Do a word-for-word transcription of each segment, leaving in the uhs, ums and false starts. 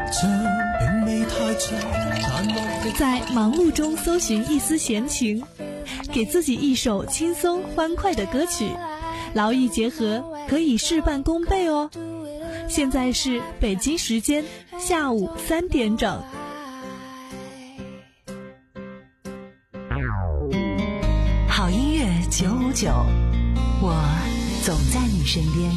在忙碌中搜寻一丝闲情，给自己一首轻松欢快的歌曲，劳逸结合，可以事半功倍哦。现在是北京时间下午三点整。 好音乐九五九，我总在你身边。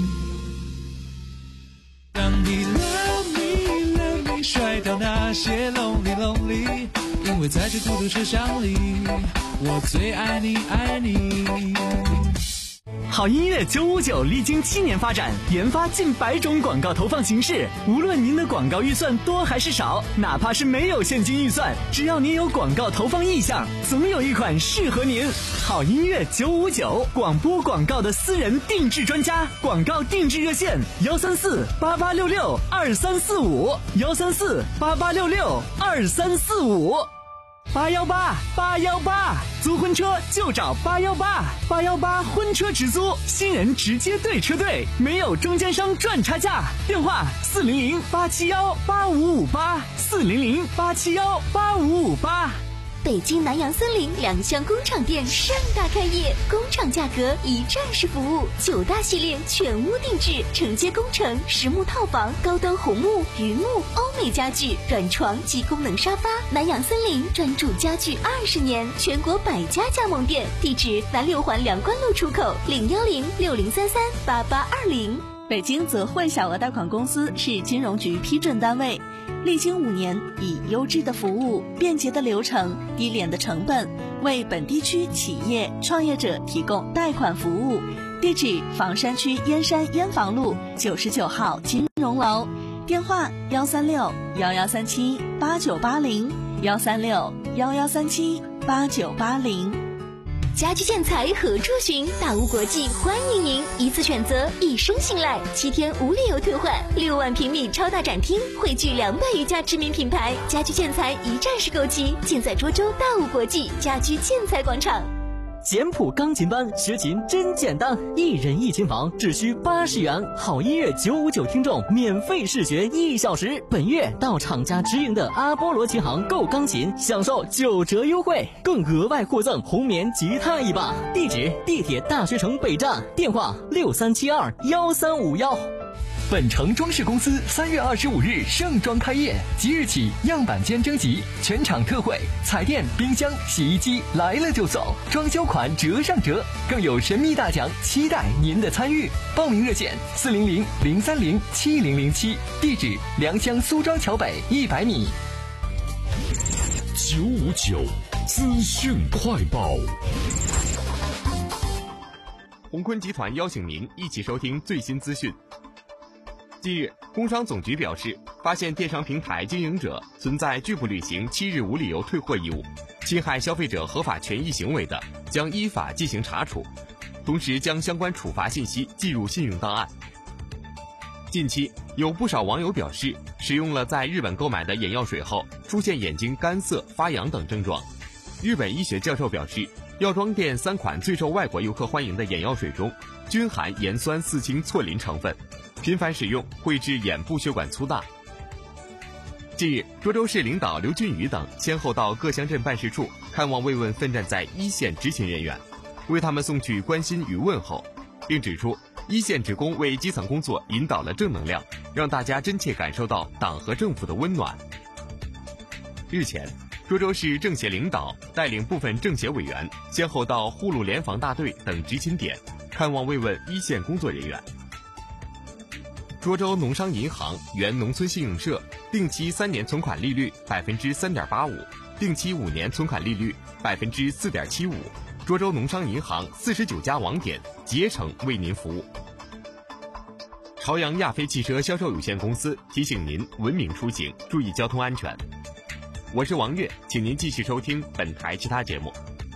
当你 love me love me 甩掉那些 lonely lonely， 因为在这孤独车厢里，我最爱你爱你。 好音乐九五九历经七年发展，研发近百种广告投放形式。无论您的广告预算多还是少，哪怕是没有现金预算，只要您有广告投放意向，总有一款适合您。好音乐九五九，广播广告的私人定制专家，广告定制热线幺三四八八六六二三四五幺三四八八六六二三四五。八幺八八幺八，租婚车就找八幺八，八幺八婚车直租，新人直接对车队，没有中间商赚差价。电话四零零八七幺八五五八，四零零八七幺八五五八。 北京南阳森林两厢工厂店盛大开业，工厂价格一站式服务，九大系列全屋定制，承接工程、实木套房、高端红木、榆木、欧美家具、软床及功能沙发。南阳森林专注家具二十年，全国百家加盟店，地址南六环梁关路出口，零幺零六零三三八八二零。 北京泽汇小额贷款公司是金融局批准单位，历经五年，以优质的服务、便捷的流程、低廉的成本，为本地区企业创业者提供贷款服务。地址：房山区燕山燕房路九十九号金融楼，电话：幺三六幺幺三七八九八零幺三六幺幺三七八九八零。 家居建材何处寻？大屋国际欢迎您，一次选择，一生信赖，七天无理由退换，六万平米超大展厅，汇聚两百余家知名品牌，家居建材一站式购齐，尽在涿州大屋国际家居建材广场。 简谱钢琴班学琴真简单，一人一琴房只需八十元，好音乐九五九听众免费试学一小时。本月到厂家直营的阿波罗琴行购钢琴，享受九折优惠，更额外获赠红棉吉他一把。地址：地铁大学城北站，电话六三七二幺三五幺。 本城装饰公司三月二十五日盛装开业，即日起样板间征集，全场特惠，彩电、冰箱、洗衣机来了就走，装修款折上折，更有神秘大奖，期待您的参与。报名热线四零零零三零七零零七，地址良乡苏庄桥北一百米。 九五九资讯快报。 鸿坤集团邀请您一起收听最新资讯。近日，工商总局表示，发现电商平台经营者存在拒不履行七日无理由退货义务、侵害消费者合法权益行为的，将依法进行查处，同时将相关处罚信息记入信用档案。近期，有不少网友表示，使用了在日本购买的眼药水后，出现眼睛干涩、发痒等症状。日本医学教授表示，药妆店三款最受外国游客欢迎的眼药水中，均含盐酸四氢唑啉成分，频繁使用会致眼部血管粗大。近日，涿州市领导刘俊宇等先后到各乡镇办事处看望慰问奋战在一线执勤人员，为他们送去关心与问候，并指出一线职工为基层工作引导了正能量，让大家真切感受到党和政府的温暖。日前，涿州市政协领导带领部分政协委员先后到沪路联防大队等执勤点看望慰问一线工作人员。涿州农商银行原农村信用社定期三年存款利率百分之三点八五，定期五年存款利率百分之四点七五。涿州农商银行四十九家网点竭诚为您服务。朝阳亚飞汽车销售有限公司提醒您文明出行，注意交通安全。我是王悦，请您继续收听本台其他节目。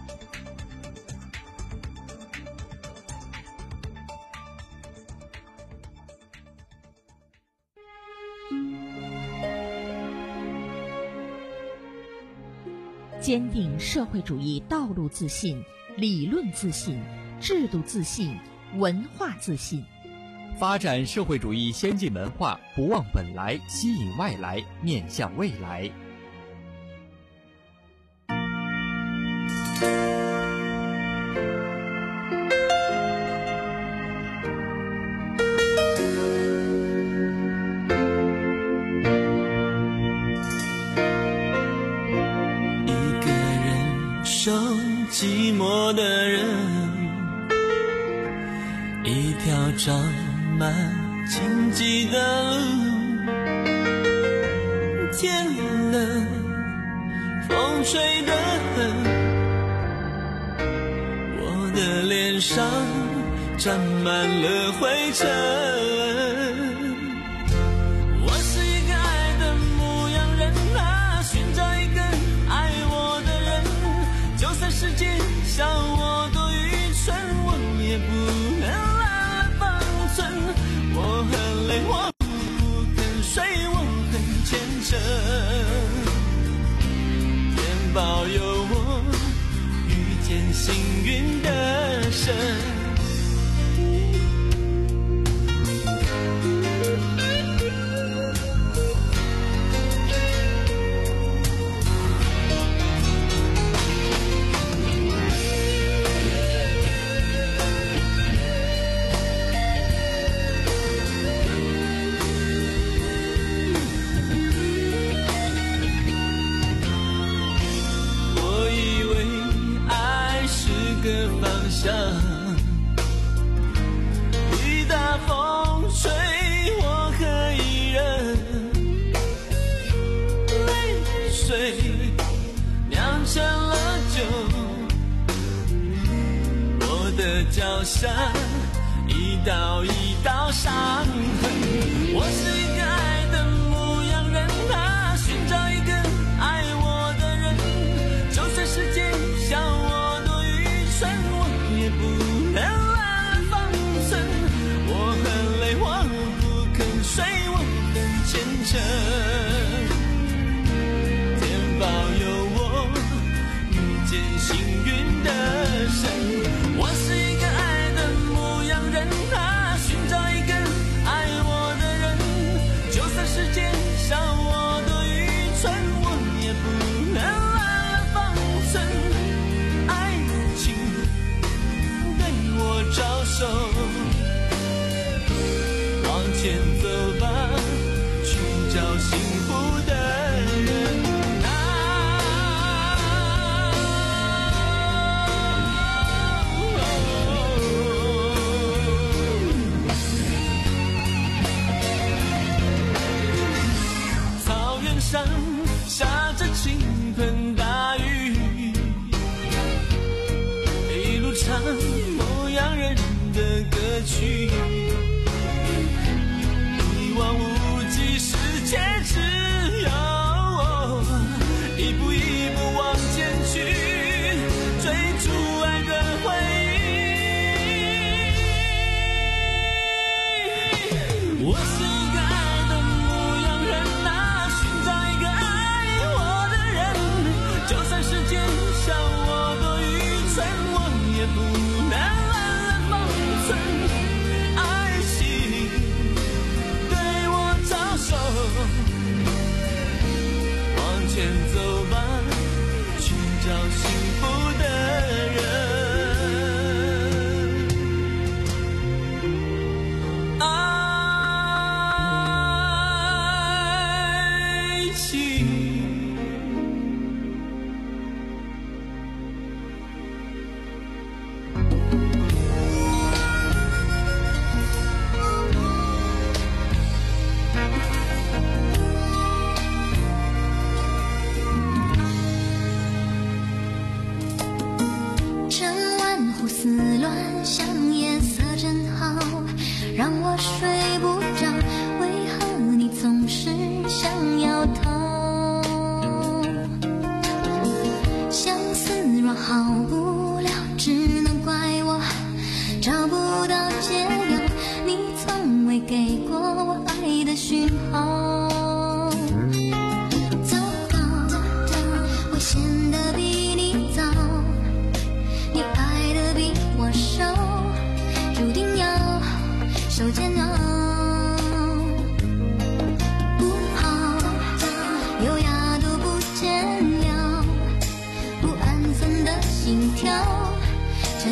坚定社会主义道路自信、理论自信、制度自信、文化自信， 发展社会主义先进文化，不忘本来，吸引外来，面向未来。 寂寞的人，一条长满荆棘的路，天冷，风吹得很，我的脸上沾满了灰尘。世界笑我多愚蠢，我也不能懒了方寸。我很累，我不肯睡，我很虔诚，愿保佑我遇见幸运的神。雨大风吹我可以忍，泪水酿成了酒，我的脚下一道一道伤痕。我是一个爱的牧羊人啊，寻找一个爱我的人，就算世界笑我多愚蠢，我也不能懒方寸。我很累，我不肯睡，我很虔诚，天保佑我遇见幸运的神。我是一个爱的牧羊人啊，寻找一个爱我的人，就算世界笑我多愚蠢，我也不能懒方寸。爱情对我招手，往前走吧，寻找幸福的人。草原上下着倾盆大雨，一路唱牧羊人的歌曲，一望无际世界只有我，一步一步往前去，追逐爱的回忆。我是一个爱的牧羊人啊，寻找一个爱我的人，就算世界笑我多愚蠢，我也不能懒方寸。爱情对我招手，往前走吧，寻找幸福的人。爱情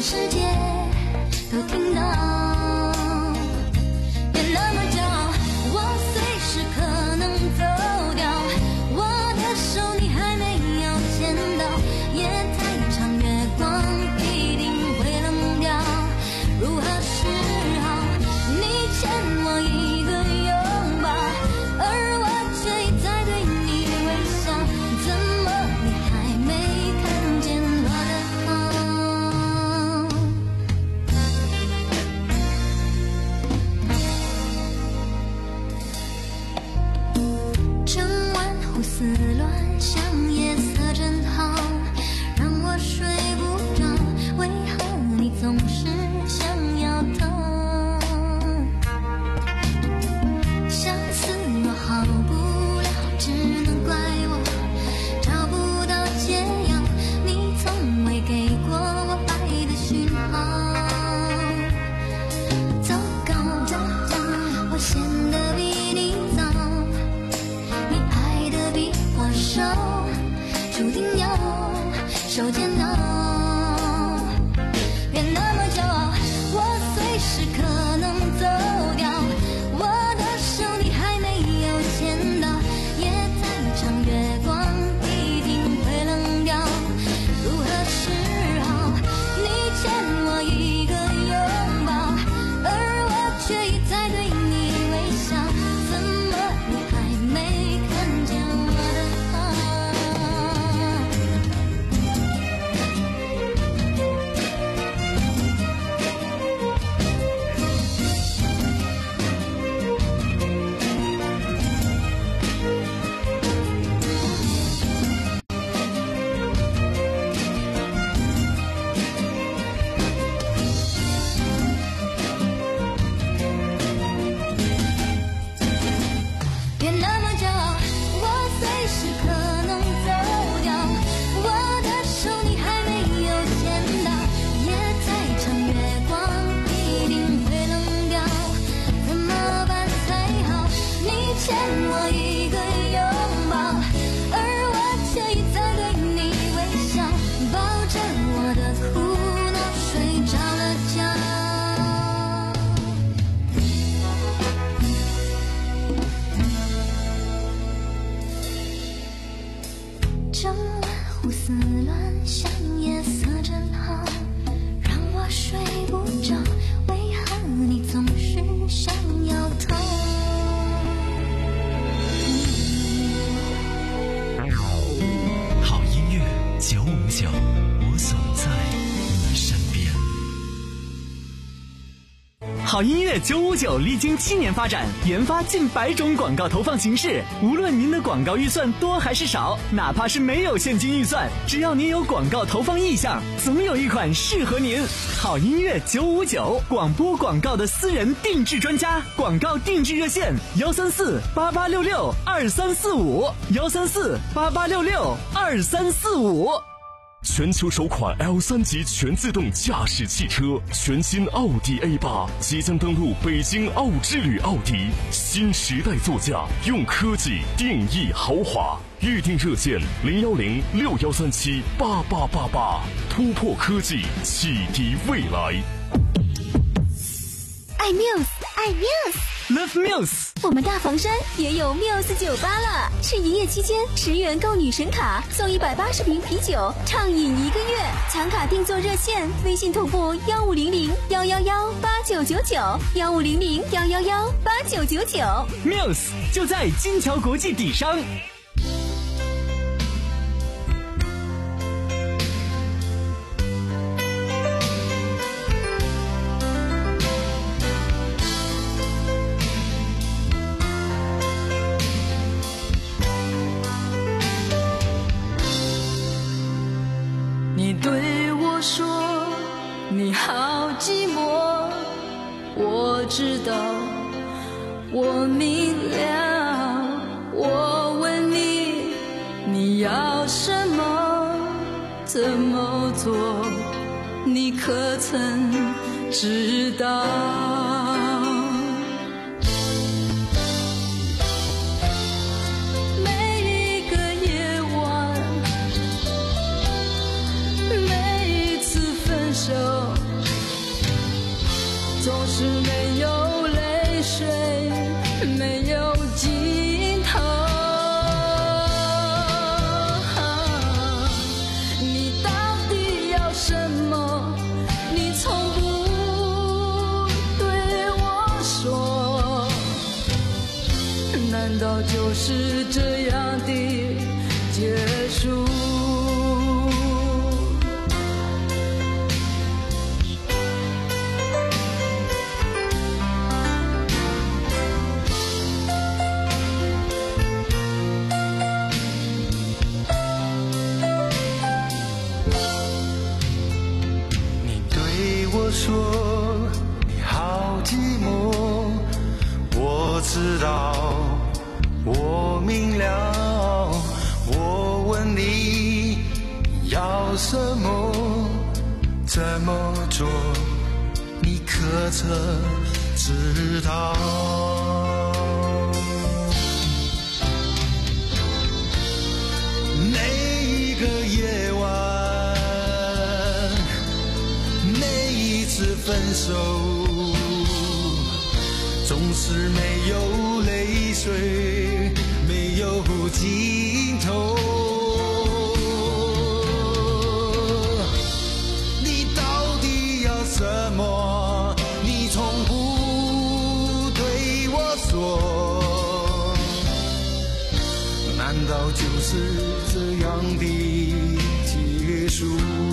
全世界都听到。别那么骄傲，我随时可能走掉。我的手你还没有牵到，夜太长，月光一定会冷掉。如何是好？你欠我一个拥抱，而我却一再对你微笑。怎么你还没看见我的好？整晚胡思乱想，夜色真好，让我睡不着。为何你总是想要逃？相思若好不了，只能怪我找不到解药。你从未给过我爱的讯号。糟糕，我陷得比你早，你爱得比我少，注定要受煎熬。别那么骄傲，我随时可能走掉。我的手你还没有牵到，夜太长，月光一定会冷掉。如何是好？你欠我一个拥抱，而我却一再对你微笑。怎么你还没看见我的好？别那么骄傲，我随时可能走掉。我的手你还没有牵到，夜太长，月光一定会冷掉。怎么办才好？你欠我一个拥抱，而我却一再对你微笑，抱着我的苦恼睡着了觉。整晚胡思乱想，夜色真好，让我睡不着。为何你总是想要逃？ 好音乐九五九，我总在你身边。 好音乐九五九历经七年发展，研发近百种广告投放形式。无论您的广告预算多还是少，哪怕是没有现金预算，只要您有广告投放意向，总有一款适合您。好音乐九五九，广播广告的私人定制专家，广告定制热线：幺三四八八六六二三四五，幺三四八八六六二三四五。 全球首款 L 三 级全自动驾驶汽车，全新奥迪 A 八即将登陆北京奥之旅奥迪，新时代座驾，用科技定义豪华。预定热线零幺零六幺三七八八八八，突破科技，启迪未来。 爱 Muse， 爱 Muse，Love Muse。 我们大房山也有 Muse 酒吧了，是营业期间十元购女神卡送一百八十瓶啤酒，畅饮一个月。抢卡订座热线：微信同步幺五零零幺幺幺八九九九，幺五零零幺幺幺八九九九。 Muse 就在金桥国际底商。 你对我说你好寂寞，我知道，我明了。我问你，你要什么，怎么做，你可曾知道？每一个夜晚，每一次分手， 道就是这样的结束？ 你对我说你好寂寞，我知道，我明了，我问你要什么，怎么做，你可曾知道？每一个夜晚，每一次分手，总是没有泪水，没有尽头。你到底要什么？你从不对我说，难道就是这样的结束？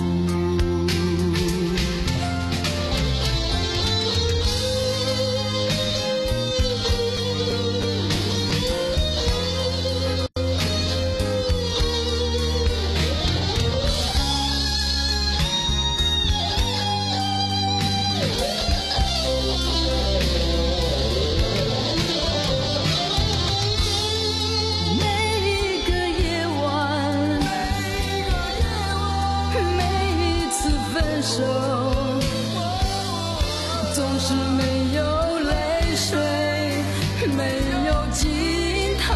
总是没有泪水，没有尽头。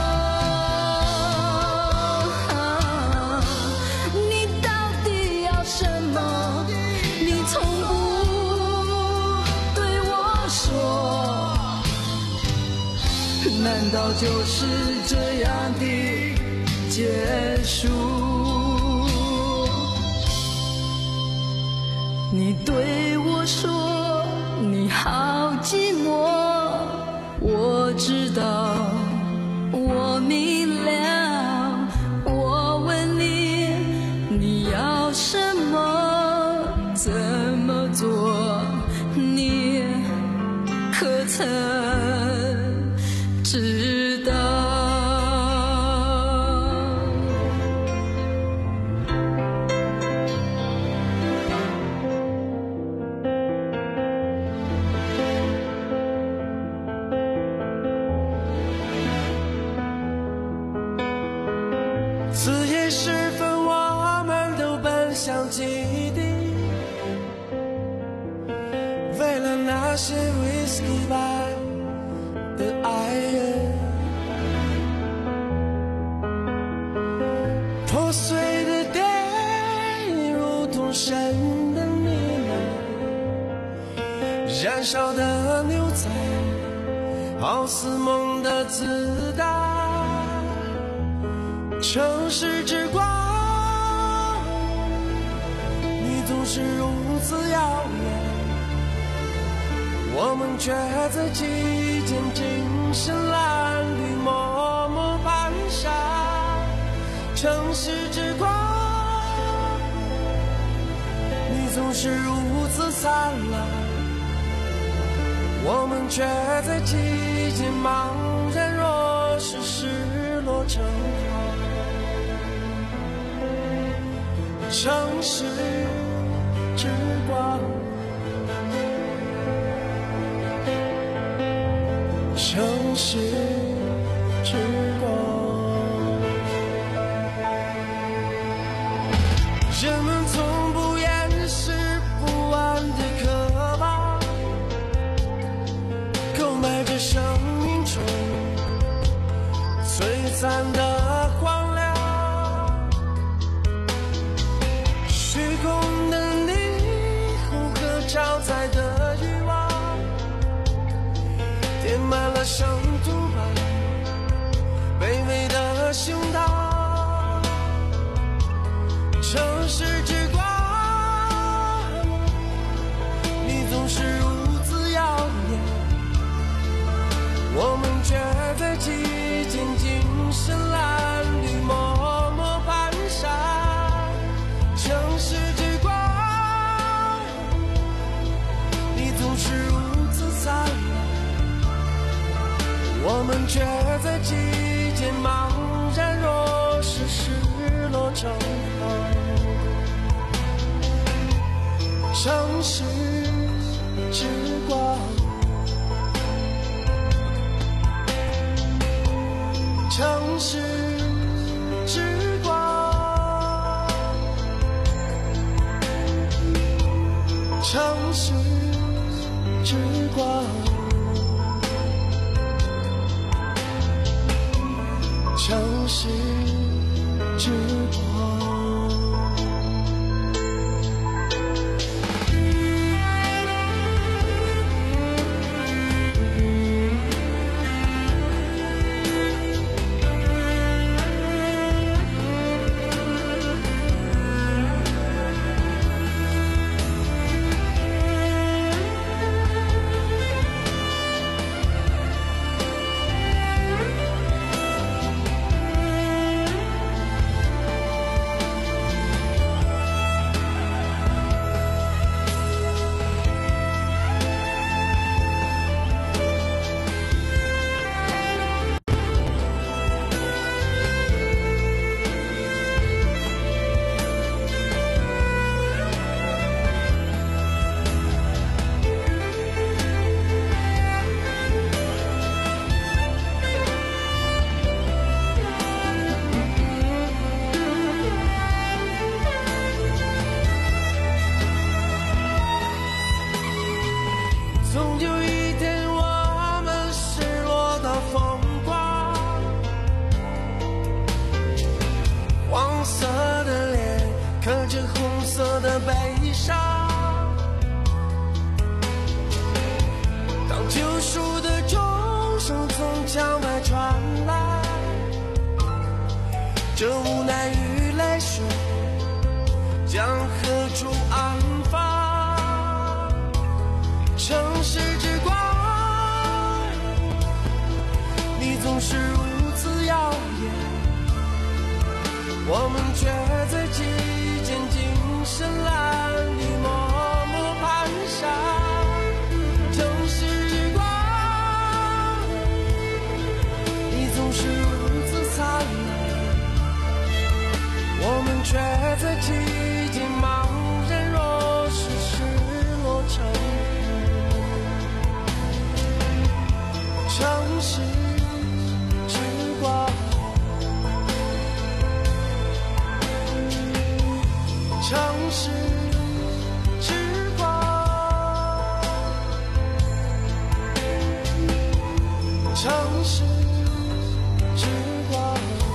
你到底要什么？你从不对我说，难道就是这样的结束？你对我说你好寂寞，我知道，我明了，我问你，你要什么，怎么做，你可曾知道？ 子夜时分，我们都奔向基地，为了那些 whisky 白的爱人。破碎的电影如同神的呢喃，燃烧的牛仔好似梦的子弹。城市之光，你总是如此遥远，我们却在其间精神褴褛，默默蹒跚。城市之光，你总是如此灿烂，我们却在其间茫然若失，失落成河。城市之光，城市之光，人们从不掩饰不安的渴望，购买着生命中璀璨的光亮。虚空的霓虹和超载的欲望，填满了圣徒般卑微的胸膛。城市之光，你总是如此耀眼，我们却在记忆城市之光，城市之光，城市之光，城市之光。这无奈与泪水将何处安放？城市之光，你总是如此耀眼，我们却在其间精神蓝里默默蹒跚。城市之光，你总是如此灿烂，我们却在其间茫然若失失落成河。城市之光，城市之光，城市之光，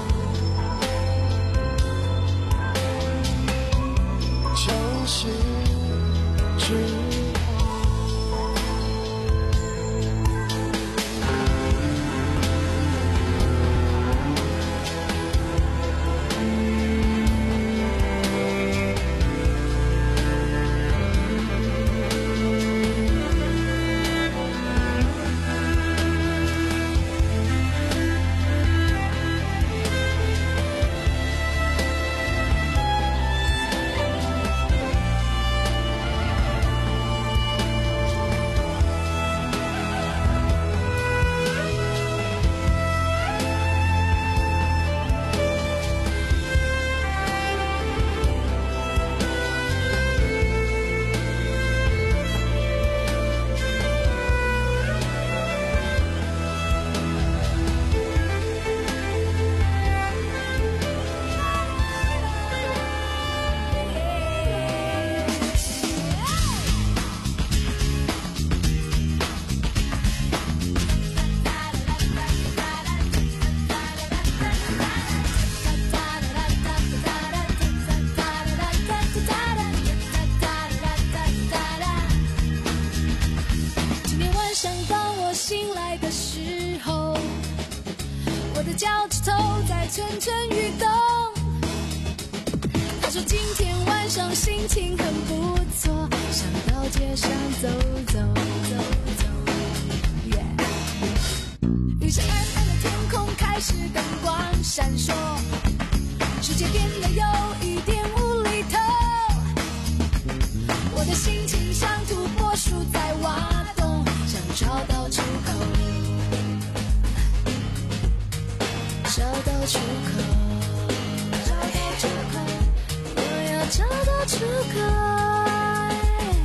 城市之光。 蠢蠢欲动，他说今天晚上心情很不错，想到街上走走走走、yeah、于是暗暗的天空开始灯光闪烁，世界变得有一点无厘头，我的心情像土拨鼠在挖洞，想找到出口，找到出口，找到出口，我要找到出口。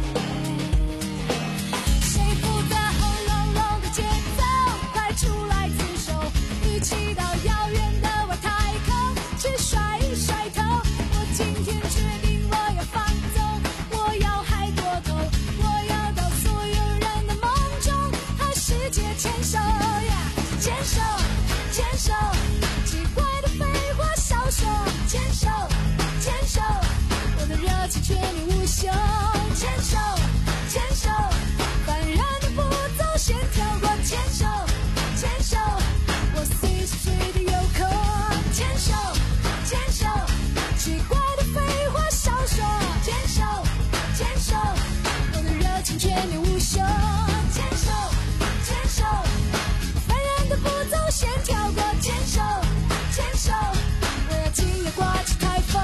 手，奇怪的废话少说，牵手，牵手，我的热情却你无休，牵手，牵手，烦人的步骤先跳过，牵手，牵手，我随时随地有空，牵手，牵手，奇怪的废话少说，牵手，牵手，我的热情却你无休，牵手，牵手，烦人的步骤先跳过，牵手，牵手，我要今夜刮起台风。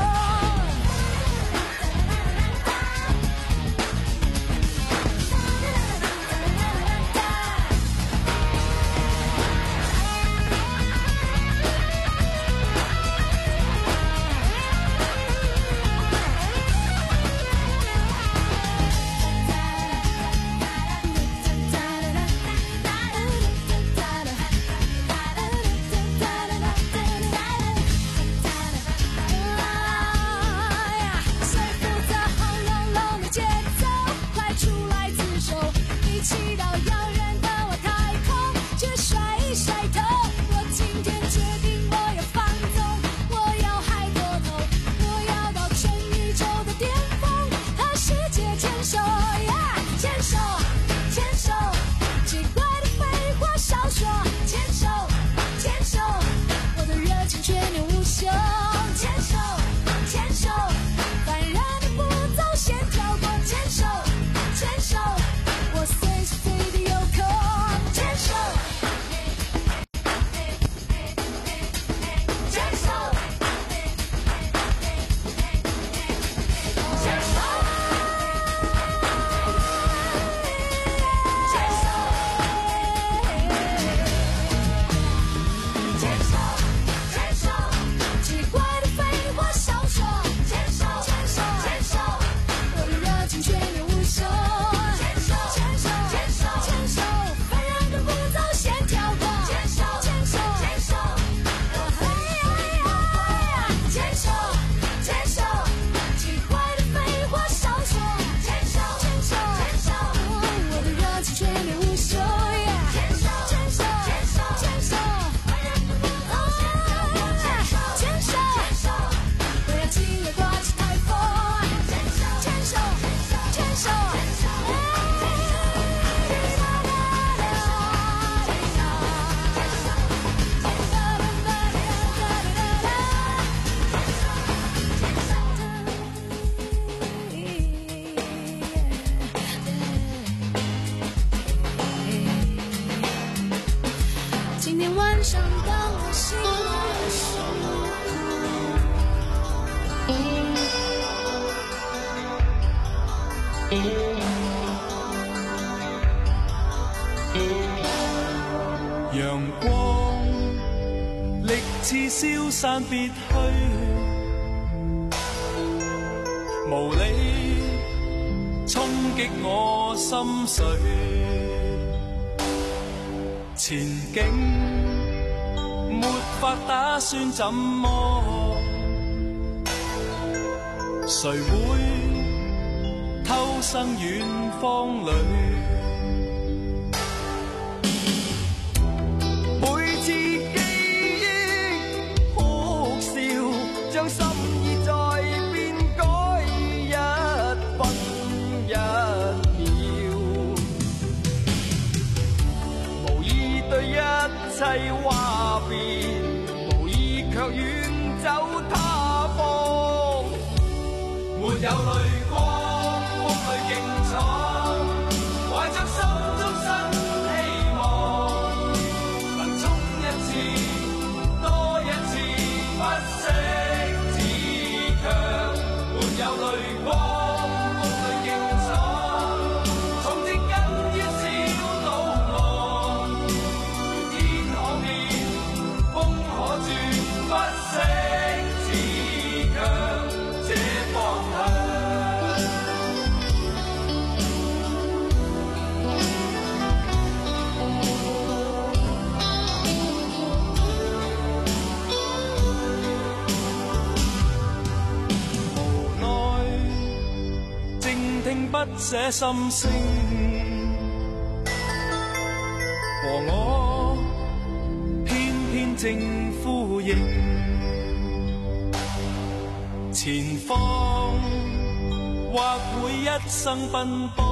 今天晚上当我醒来的时候，陽光力似消散別去，無理衝擊我心水。前景沒法打算怎麼，誰會偷生遠方裏？每次記憶哭笑，將心意再變改一分一對一切話別，無意卻遠走他方。沒有淚光，風裏競闖，懷着心中新希望，能衝一次，多一次，不息自強。沒有淚光，風裏競闖，從此根於小路岸。風可轉，不息自強，這方向。無奈靜聽不捨心聲，和我正呼應。前方或會一生奔波，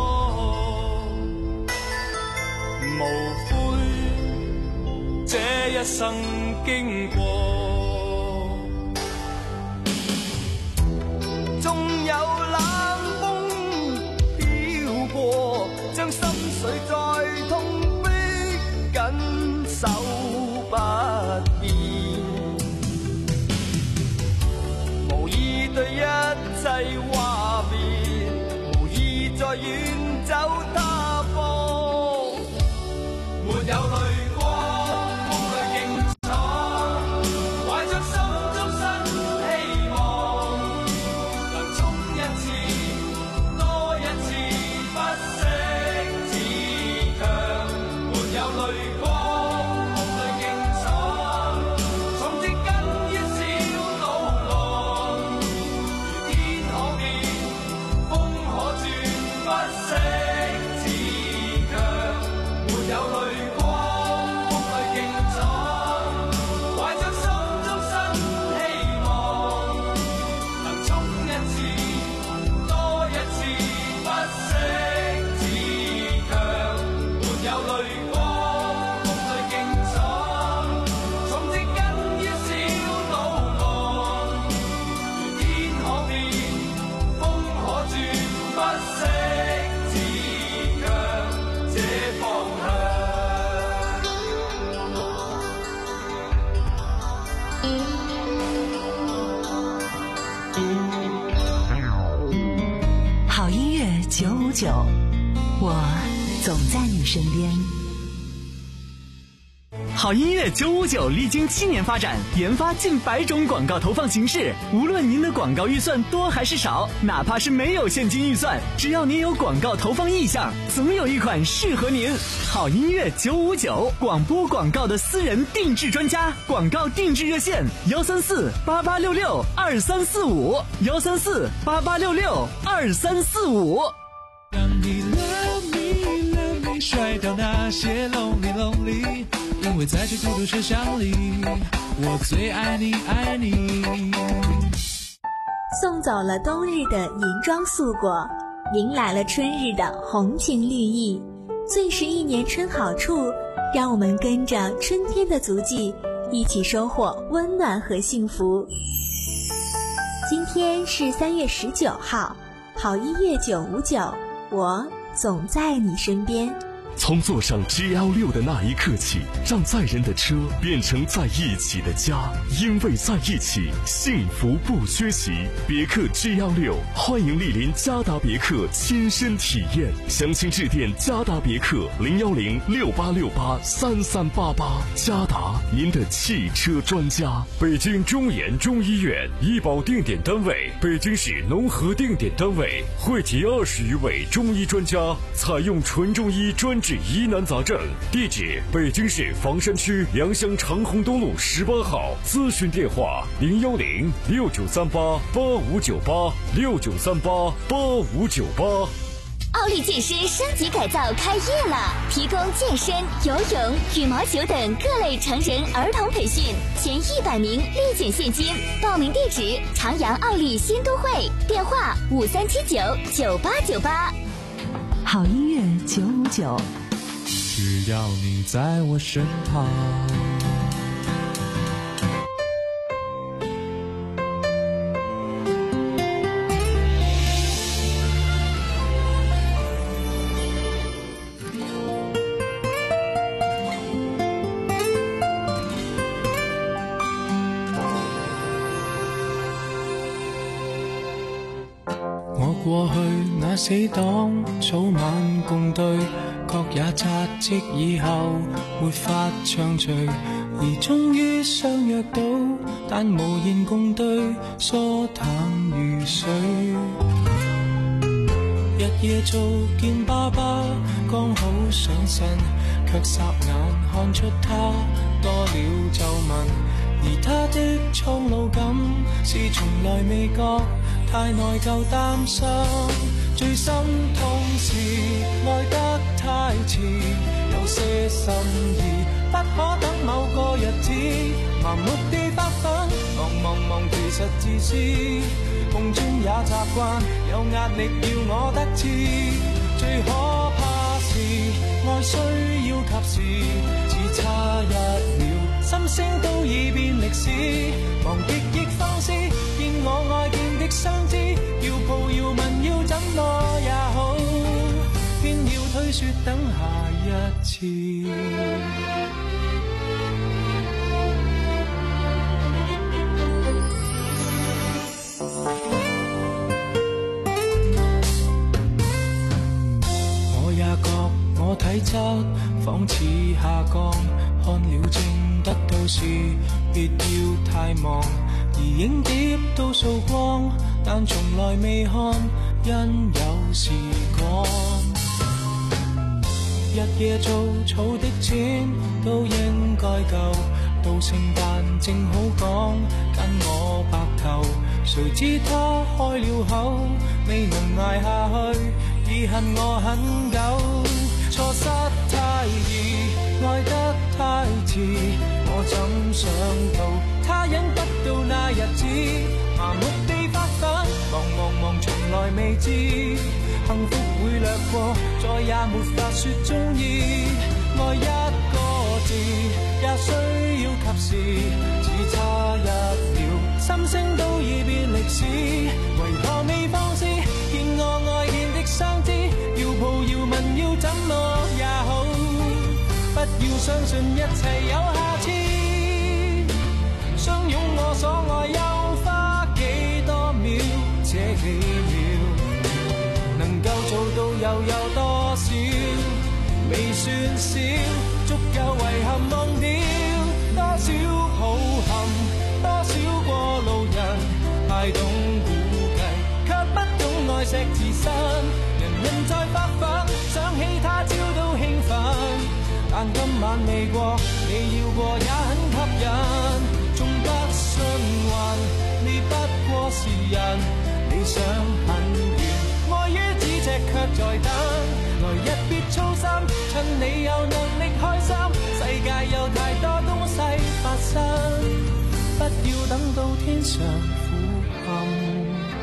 無悔這一生經過，縱有冷風飄過，將心緒再痛逼緊手不見，無意對一切話別，無意再遠走他方，沒有淚光，風裏勁闖，懷着心中新希望，能衝一次，多一次，不息自強，沒有淚光，風裏勁闖，從植根於小路浪，如天可變，風可轉，不息自強，沒有淚光，風裏勁闖，懷着心中新希望，能衝一次，多一次，不息自強，沒有淚光，風裏勁闖，從植根於小路浪，如天可變，風可轉，不息自強，這方向。 好音乐九五九，我总在你身边。 好音乐九五九历经七年发展，研发近百种广告投放形式。无论您的广告预算多还是少，哪怕是没有现金预算，只要您有广告投放意向，总有一款适合您。好音乐九五九，广播广告的私人定制专家，广告定制热线：幺三四八八六六二三四五，幺三四八八六六二三四五。 让你 love me love me， 甩掉那些 lonely lonely， 因为在这孤独车厢里，我最爱你爱你。 送走了冬日的银装素裹，迎来了春日的红情绿意。最是一年春好处，让我们跟着春天的足迹，一起收获温暖和幸福。今天是三月十九号，好音乐九五九，我总在你身边。 从坐上 G L 六 的那一刻起，让载人的车变成在一起的家，因为在一起，幸福不缺席。别克 G L 六， 欢迎莅临嘉达别克亲身体验，详情致电嘉达别克零幺零六八六八三三八八。嘉达，您的汽车专家。 北京中研中医院医保定点单位，北京市农合定点单位，汇集二十余位中医专家，采用纯中医专治疑难杂症。地址：北京市房山区良乡长虹东路十八号。咨询电话：零幺零六九三八八五九八六九三八八五九八。 奥利健身升级改造开业了，提供健身、游泳、羽毛球等各类成人儿童培训，前一百名立减现金。报名地址：长阳奥利新都会，电话五三七九九八九八。 好音乐九五九， 只要你在我身旁。過去那死黨早晚共對，確也扎職以後沒法暢聚，而終於相約到，但無言共對，疏淡如水。日夜做見爸爸，剛好上身，卻霎眼看出他多了皺紋，而他的蒼老感是從來未覺。太內疚擔心，最心痛是愛得太遲，有些心意不可等某個日子，盲目地發奮，忙忙忙其實自私，共存也習慣，有壓力要我得志，最可怕是愛需要及時，只差一秒，心聲都已變歷史，忘極亦放肆，見我愛見的相知，要抱要吻要怎麼也好，偏要推說等下一次。我也覺我體質仿似下降，看了症得到時別要太忙，而影碟都掃光，但從來未看，因有時講日夜做草的錢都應該夠，到聖誕正好講跟我白頭，誰知他開了口，未能捱下去，已恨我很久，錯失太易，愛得太遲，我怎想到他忍不到那日子，麻木地發奮，忙忙忙從來未知，幸福會掠過，再也沒法說中意，愛一個字也需要及時，只差一秒，心聲都已變歷史，為何未放肆，見我愛見的相知，要抱要吻要怎麼也好，不要相信一切有下次，相擁我所愛又花幾多秒，這幾秒能夠做到又有多少，未算少，足夠遺憾忘掉，多少抱憾，多少過路人，太懂估計，卻不懂愛惜自身，人人在發奮，想起他朝都興奮，但今晚未過，你要過也很吸引，縱不信運，你不過是人，理想很遠，愛於咫尺卻在等，來日別操心，趁你有能力開心，世界有太多東西發生，不要等到天上苦陷。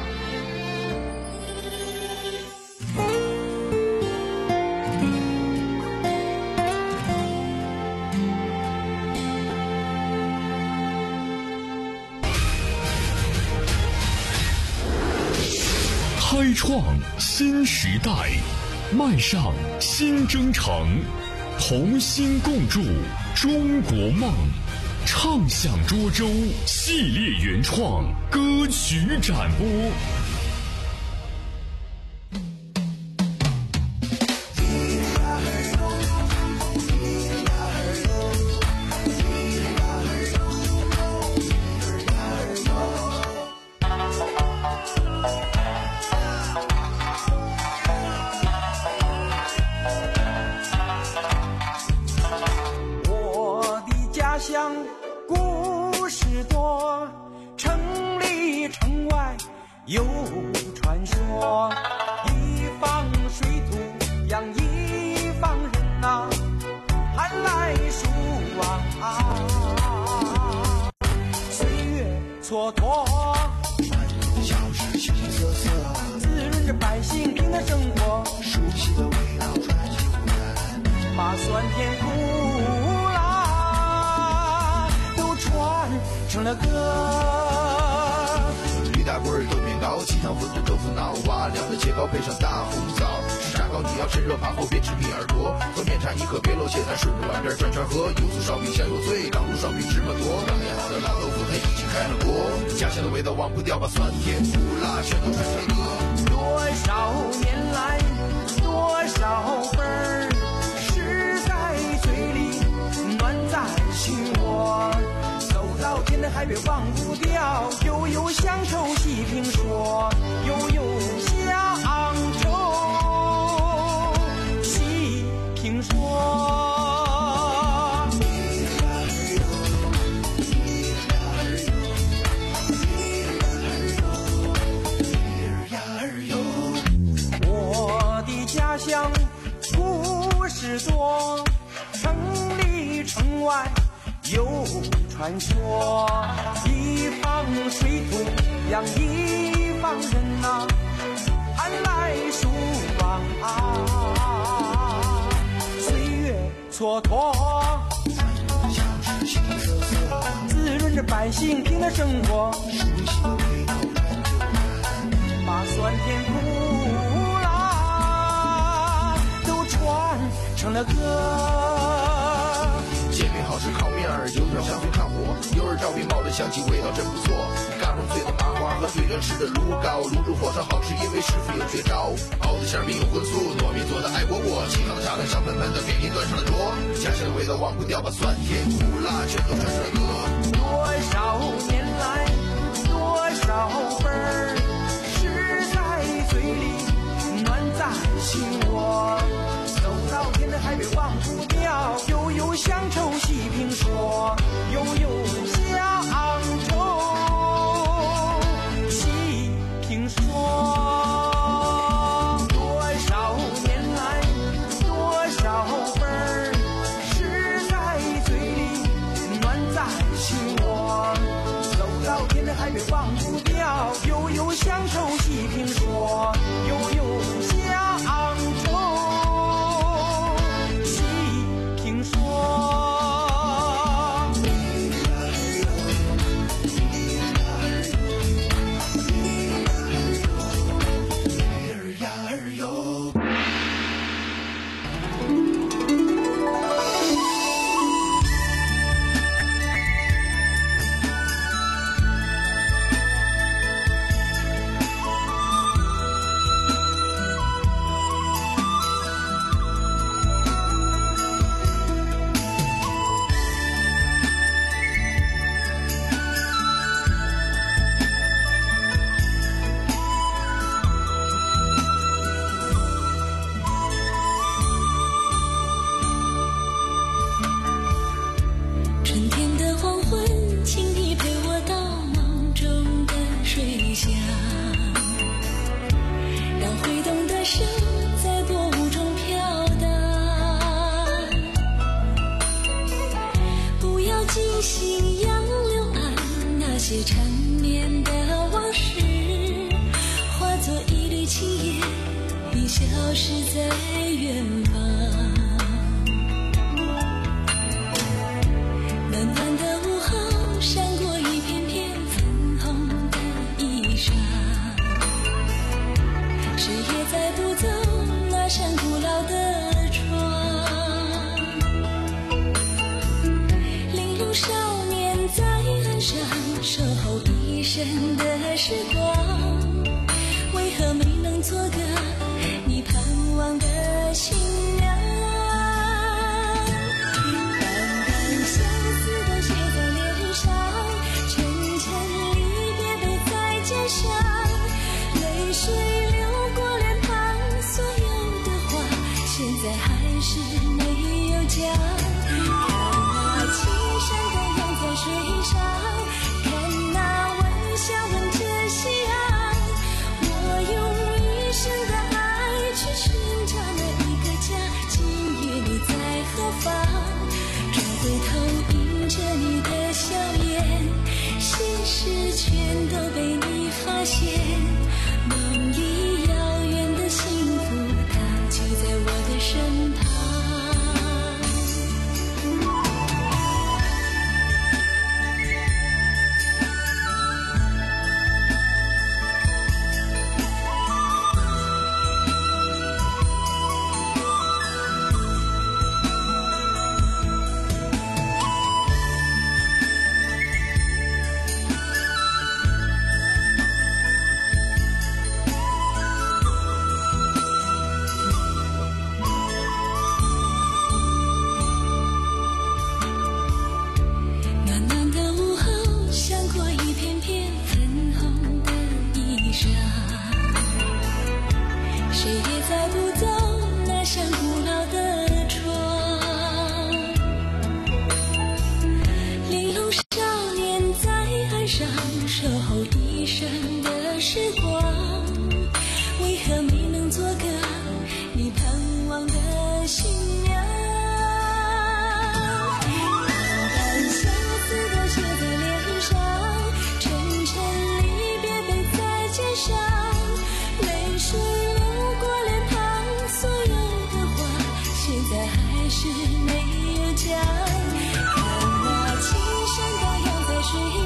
开创新时代，迈上新征程，同心共筑中国梦。畅享涿州系列原创歌曲展播。 故事多，城里城外有传说，一方水土养一方人呐，寒来暑往啊，岁月蹉跎，小事形形色色，滋润着百姓平的生活，熟悉的味道传进湖南，把酸甜苦成了歌，驴打滚豆面糕，鸡汤粉土豆腐脑，瓦凉的切糕配上大红枣，吃炸糕你要趁热扒后别吃米耳朵，喝面茶一喝别漏蟹咱顺着碗边转转喝，油酥烧饼香油脆，钢炉烧饼芝麻多，刚腌好的老豆腐它已经开了锅，家乡的味道忘不掉，把酸甜苦辣全都传唱歌，多少年来多少份儿，诗在嘴里暖在心窝，到天南海北忘不掉，悠悠乡愁细评说，悠悠乡愁细评说。我的家乡故事多，城里城外传说，一方水土养一方人呐、啊，寒来暑往啊，岁月蹉跎，滋润着百姓平的生活，把酸甜苦辣都传成了歌。 煎饼好吃烤面儿，有点像去看火，有人照片冒着香气，味道真不错。嘎嘣脆的麻花和最原始的卤糕，卤煮火烧好吃，因为师傅有绝招。熬的馅饼有荤素，糯米做的爱窝窝，清汤的茶汤香喷喷的，便品端上了桌。家乡的味道忘不掉，把酸甜苦辣全都传上了歌。 多少年来，多少份儿，吃在嘴里，暖在心窝。走到天南海北忘不掉，悠悠乡愁细评说，悠悠乡愁细评说。多少年来，多少份儿，吃在嘴里，暖在心窝。走到天南海北忘不掉，悠悠乡愁细评说，悠悠乡愁。 相思的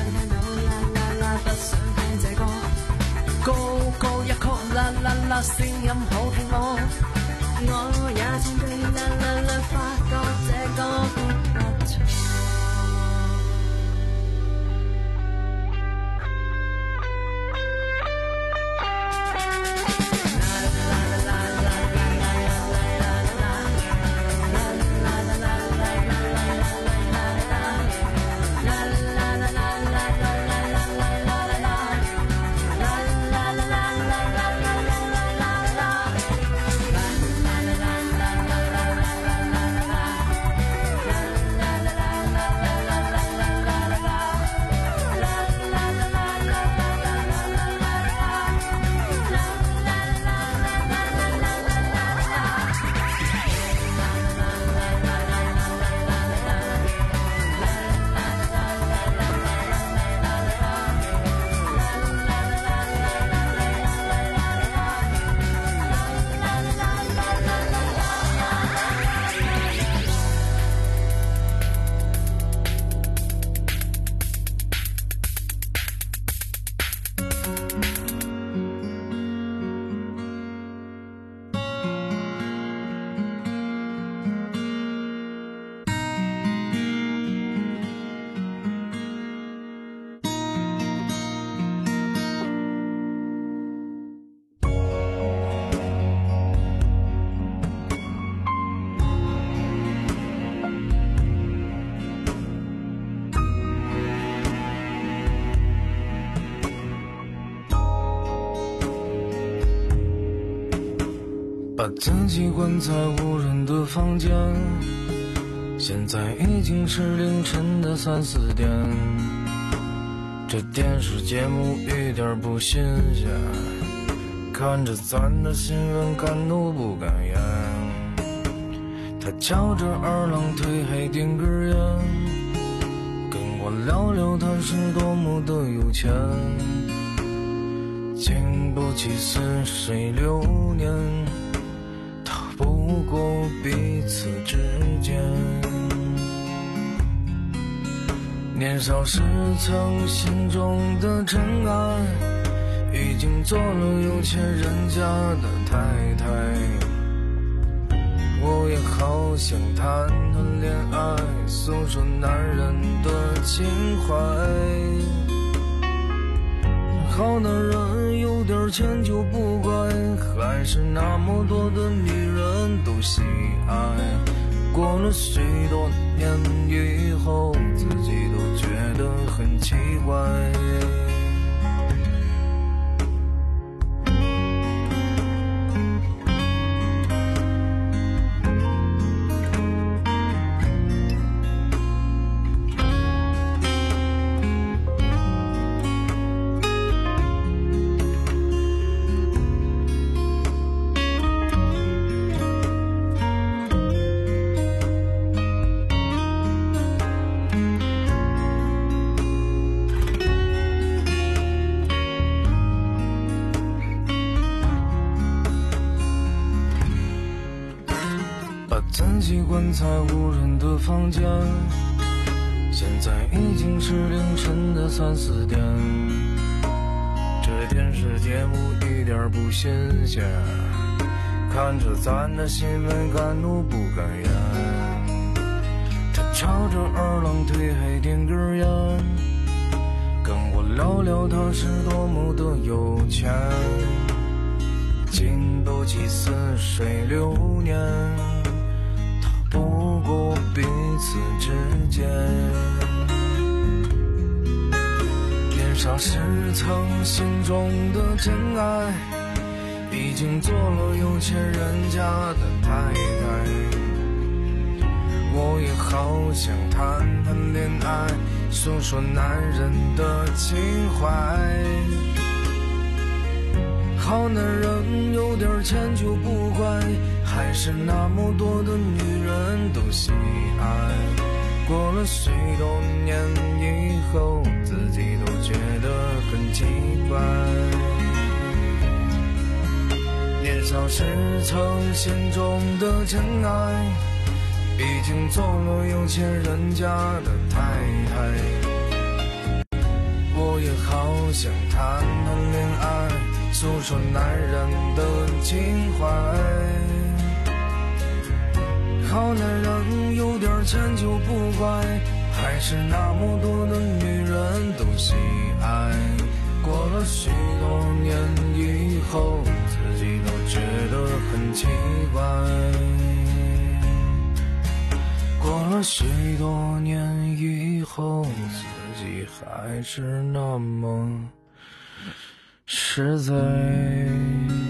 聽到啦啦啦，不想聽這歌。高高一曲啦啦啦，聲音好聽我，我也曾對啦啦啦發覺這歌曲不錯。 把自己关在无人的房间，现在已经是凌晨的三四点，这电视节目一点不新鲜，看着咱的新闻敢怒不敢言。他翘着二郎腿还点根烟，跟我聊聊他是多么的有钱，经不起似水流年，不过彼此之间，年少时曾心中的真爱，已经做了有钱人家的太太。我也好想谈谈恋爱，诉说男人的情怀。好男人有点钱就不怪，还是那么多的女人都喜爱。过了许多年以后，自己都觉得很奇怪。自己关在无人的房间，现在已经是凌晨的三四点，这电视节目一点不新鲜，看着咱的新闻敢怒不敢言。他翘着二郎腿还点根烟，跟我聊聊他是多么的有钱，经不起似水流年，不过彼此之间，年少时曾心中的真爱，已经做了有钱人家的太太。我也好想谈谈恋爱，诉说男人的情怀。好男人有点钱就不怪，还是那么多的女人都喜爱。过了许多年以后，自己都觉得很奇怪。年少时曾心中的真爱，已经做了有钱人家的太太。 想谈谈恋爱，诉说男人的情怀。好男人有点钱就不乖，还是那么多的女人都喜爱。过了许多年以后，自己都觉得很奇怪。过了许多年以后，自己还是那么实在。